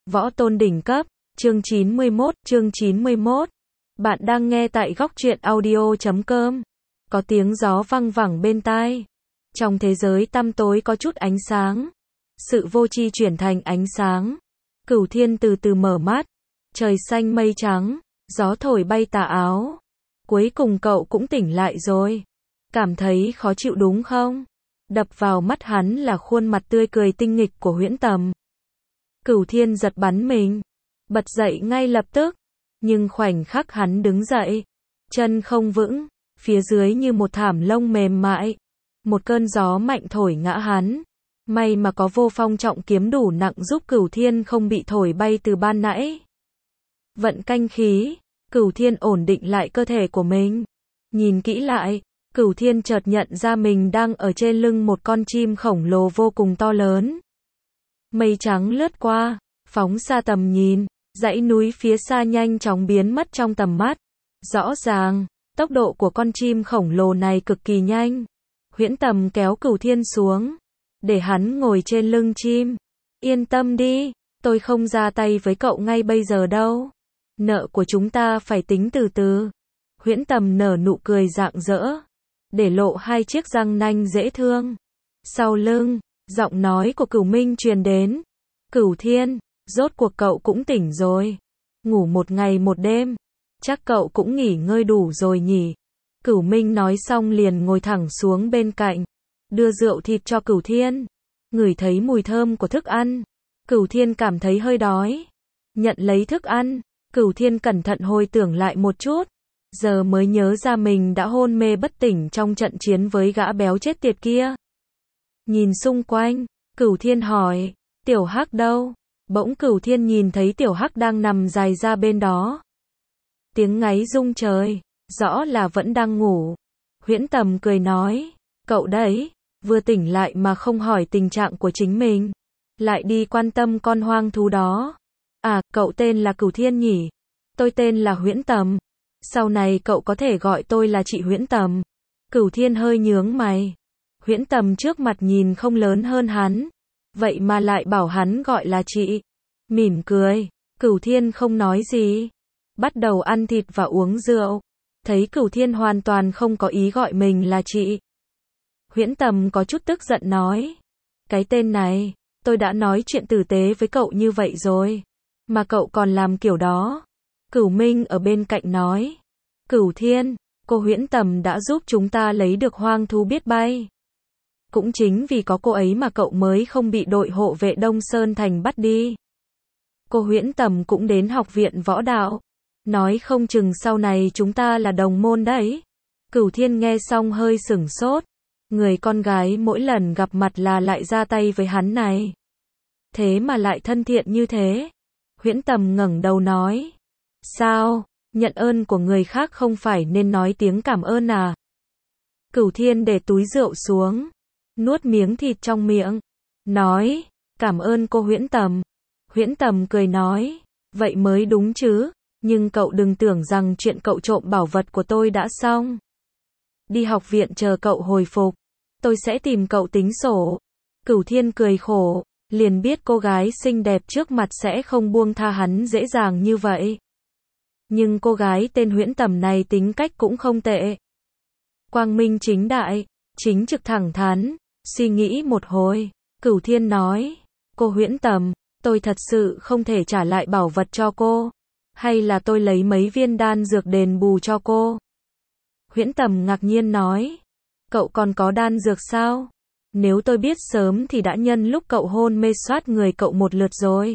Võ tôn đỉnh cấp, chương 91. Bạn đang nghe tại góc truyện audio.com. Có tiếng gió văng vẳng bên tai. Trong thế giới tăm tối có chút ánh sáng. Sự vô tri chuyển thành ánh sáng. Cửu Thiên từ từ mở mắt. Trời xanh mây trắng, gió thổi bay tà áo. Cuối cùng cậu cũng tỉnh lại rồi. Cảm thấy khó chịu đúng không? Đập vào mắt hắn là khuôn mặt tươi cười tinh nghịch của Huyễn Tầm. Cửu Thiên giật bắn mình, bật dậy ngay lập tức, nhưng khoảnh khắc hắn đứng dậy, chân không vững, phía dưới như một thảm lông mềm mại, một cơn gió mạnh thổi ngã hắn. May mà có Vô Phong trọng kiếm đủ nặng giúp Cửu Thiên không bị thổi bay từ ban nãy. Vận canh khí, Cửu Thiên ổn định lại cơ thể của mình. Nhìn kỹ lại, Cửu Thiên chợt nhận ra mình đang ở trên lưng một con chim khổng lồ vô cùng to lớn. Mây trắng lướt qua, phóng xa tầm nhìn, dãy núi phía xa nhanh chóng biến mất trong tầm mắt. Rõ ràng, tốc độ của con chim khổng lồ này cực kỳ nhanh. Huyễn Tầm kéo Cửu Thiên xuống, để hắn ngồi trên lưng chim. Yên tâm đi, tôi không ra tay với cậu ngay bây giờ đâu. Nợ của chúng ta phải tính từ từ. Huyễn Tầm nở nụ cười rạng rỡ, để lộ hai chiếc răng nanh dễ thương. Sau lưng, giọng nói của Cửu Minh truyền đến. Cửu Thiên, rốt cuộc cậu cũng tỉnh rồi. Ngủ một ngày một đêm, chắc cậu cũng nghỉ ngơi đủ rồi nhỉ. Cửu Minh nói xong liền ngồi thẳng xuống bên cạnh, đưa rượu thịt cho Cửu Thiên. Ngửi thấy mùi thơm của thức ăn, Cửu Thiên cảm thấy hơi đói. Nhận lấy thức ăn, Cửu Thiên cẩn thận hồi tưởng lại một chút. Giờ mới nhớ ra mình đã hôn mê bất tỉnh trong trận chiến với gã béo chết tiệt kia. Nhìn xung quanh, Cửu Thiên hỏi, Tiểu Hắc đâu? Bỗng Cửu Thiên nhìn thấy Tiểu Hắc đang nằm dài ra bên đó. Tiếng ngáy rung trời, rõ là vẫn đang ngủ. Huyễn Tầm cười nói, cậu đấy, vừa tỉnh lại mà không hỏi tình trạng của chính mình, lại đi quan tâm con hoang thú đó. À, cậu tên là Cửu Thiên nhỉ? Tôi tên là Huyễn Tầm. Sau này cậu có thể gọi tôi là chị Huyễn Tầm. Cửu Thiên hơi nhướng mày. Huyễn Tầm trước mặt nhìn không lớn hơn hắn, vậy mà lại bảo hắn gọi là chị. Mỉm cười, Cửu Thiên không nói gì, bắt đầu ăn thịt và uống rượu. Thấy Cửu Thiên hoàn toàn không có ý gọi mình là chị, Huyễn Tầm có chút tức giận nói, cái tên này, tôi đã nói chuyện tử tế với cậu như vậy rồi, mà cậu còn làm kiểu đó. Cửu Minh ở bên cạnh nói, Cửu Thiên, cô Huyễn Tầm đã giúp chúng ta lấy được hoang thú biết bay. Cũng chính vì có cô ấy mà cậu mới không bị đội hộ vệ Đông Sơn Thành bắt đi. Cô Huyễn Tầm cũng đến học viện võ đạo. Nói không chừng sau này chúng ta là đồng môn đấy. Cửu Thiên nghe xong hơi sửng sốt. Người con gái mỗi lần gặp mặt là lại ra tay với hắn này. Thế mà lại thân thiện như thế. Huyễn Tầm ngẩng đầu nói. Sao, nhận ơn của người khác không phải nên nói tiếng cảm ơn à? Cửu Thiên để túi rượu xuống, nuốt miếng thịt trong miệng, nói, cảm ơn cô Huyễn Tầm. Huyễn Tầm cười nói, vậy mới đúng chứ, nhưng cậu đừng tưởng rằng chuyện cậu trộm bảo vật của tôi đã xong. Đi học viện chờ cậu hồi phục, tôi sẽ tìm cậu tính sổ. Cửu Thiên cười khổ, liền biết cô gái xinh đẹp trước mặt sẽ không buông tha hắn dễ dàng như vậy. Nhưng cô gái tên Huyễn Tầm này tính cách cũng không tệ. Quang minh chính đại, chính trực thẳng thắn. Suy nghĩ một hồi, Cửu Thiên nói, cô Huyễn Tầm, tôi thật sự không thể trả lại bảo vật cho cô. Hay là tôi lấy mấy viên đan dược đền bù cho cô? Huyễn Tầm ngạc nhiên nói, cậu còn có đan dược sao? Nếu tôi biết sớm thì đã nhân lúc cậu hôn mê soát người cậu một lượt rồi.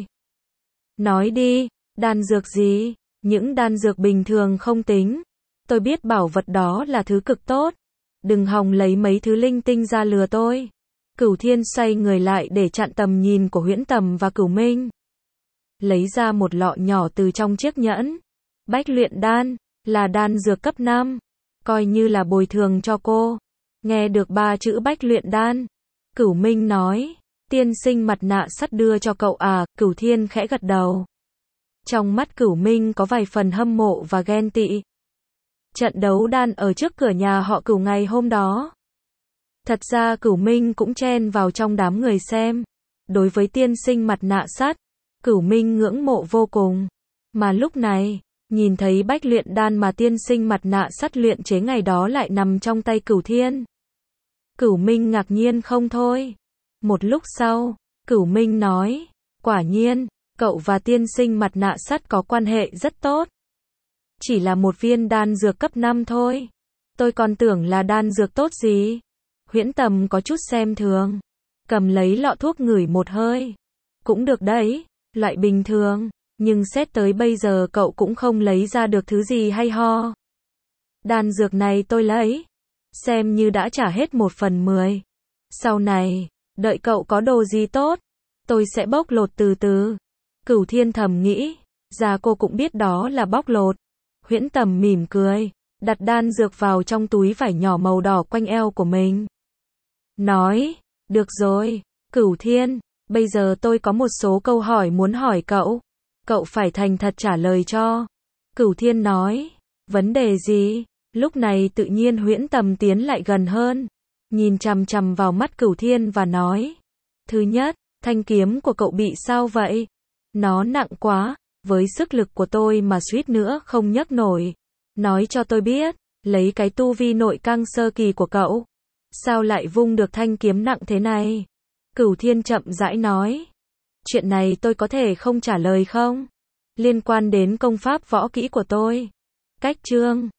Nói đi, đan dược gì? Những đan dược bình thường không tính. Tôi biết bảo vật đó là thứ cực tốt. Đừng hòng lấy mấy thứ linh tinh ra lừa tôi. Cửu Thiên xoay người lại để chặn tầm nhìn của Huyễn Tầm và Cửu Minh. Lấy ra một lọ nhỏ từ trong chiếc nhẫn. Bách luyện đan, là đan dược cấp 5. Coi như là bồi thường cho cô. Nghe được 3 chữ bách luyện đan, Cửu Minh nói, tiên sinh mặt nạ sắt đưa cho cậu à? Cửu Thiên khẽ gật đầu. Trong mắt Cửu Minh có vài phần hâm mộ và ghen tị. Trận đấu đan ở trước cửa nhà họ Cửu ngày hôm đó. Thật ra Cửu Minh cũng chen vào trong đám người xem. Đối với tiên sinh mặt nạ sắt, Cửu Minh ngưỡng mộ vô cùng. Mà lúc này, nhìn thấy bách luyện đan mà tiên sinh mặt nạ sắt luyện chế ngày đó lại nằm trong tay Cửu Thiên. Cửu Minh ngạc nhiên không thôi. Một lúc sau, Cửu Minh nói, quả nhiên, cậu và tiên sinh mặt nạ sắt có quan hệ rất tốt. Chỉ là một viên đan dược cấp 5 thôi. Tôi còn tưởng là đan dược tốt gì. Huyễn Tầm có chút xem thường. Cầm lấy lọ thuốc ngửi một hơi. Cũng được đấy, loại bình thường. Nhưng xét tới bây giờ cậu cũng không lấy ra được thứ gì hay ho. Đan dược này tôi lấy. Xem như đã trả hết 1/10. Sau này, đợi cậu có đồ gì tốt, tôi sẽ bóc lột từ từ. Cửu Thiên thầm nghĩ. Già cô cũng biết đó là bóc lột. Huyễn Tầm mỉm cười. Đặt đan dược vào trong túi vải nhỏ màu đỏ quanh eo của mình. Nói, được rồi, Cửu Thiên, bây giờ tôi có một số câu hỏi muốn hỏi cậu. Cậu phải thành thật trả lời cho. Cửu Thiên nói, vấn đề gì? Lúc này tự nhiên Huyễn Tầm tiến lại gần hơn. Nhìn chằm chằm vào mắt Cửu Thiên và nói. Thứ nhất, thanh kiếm của cậu bị sao vậy? Nó nặng quá, với sức lực của tôi mà suýt nữa không nhấc nổi. Nói cho tôi biết, lấy cái tu vi nội căng sơ kỳ của cậu, sao lại vung được thanh kiếm nặng thế này? Cửu Thiên chậm rãi nói. Chuyện này tôi có thể không trả lời không? Liên quan đến công pháp võ kỹ của tôi. Cách chương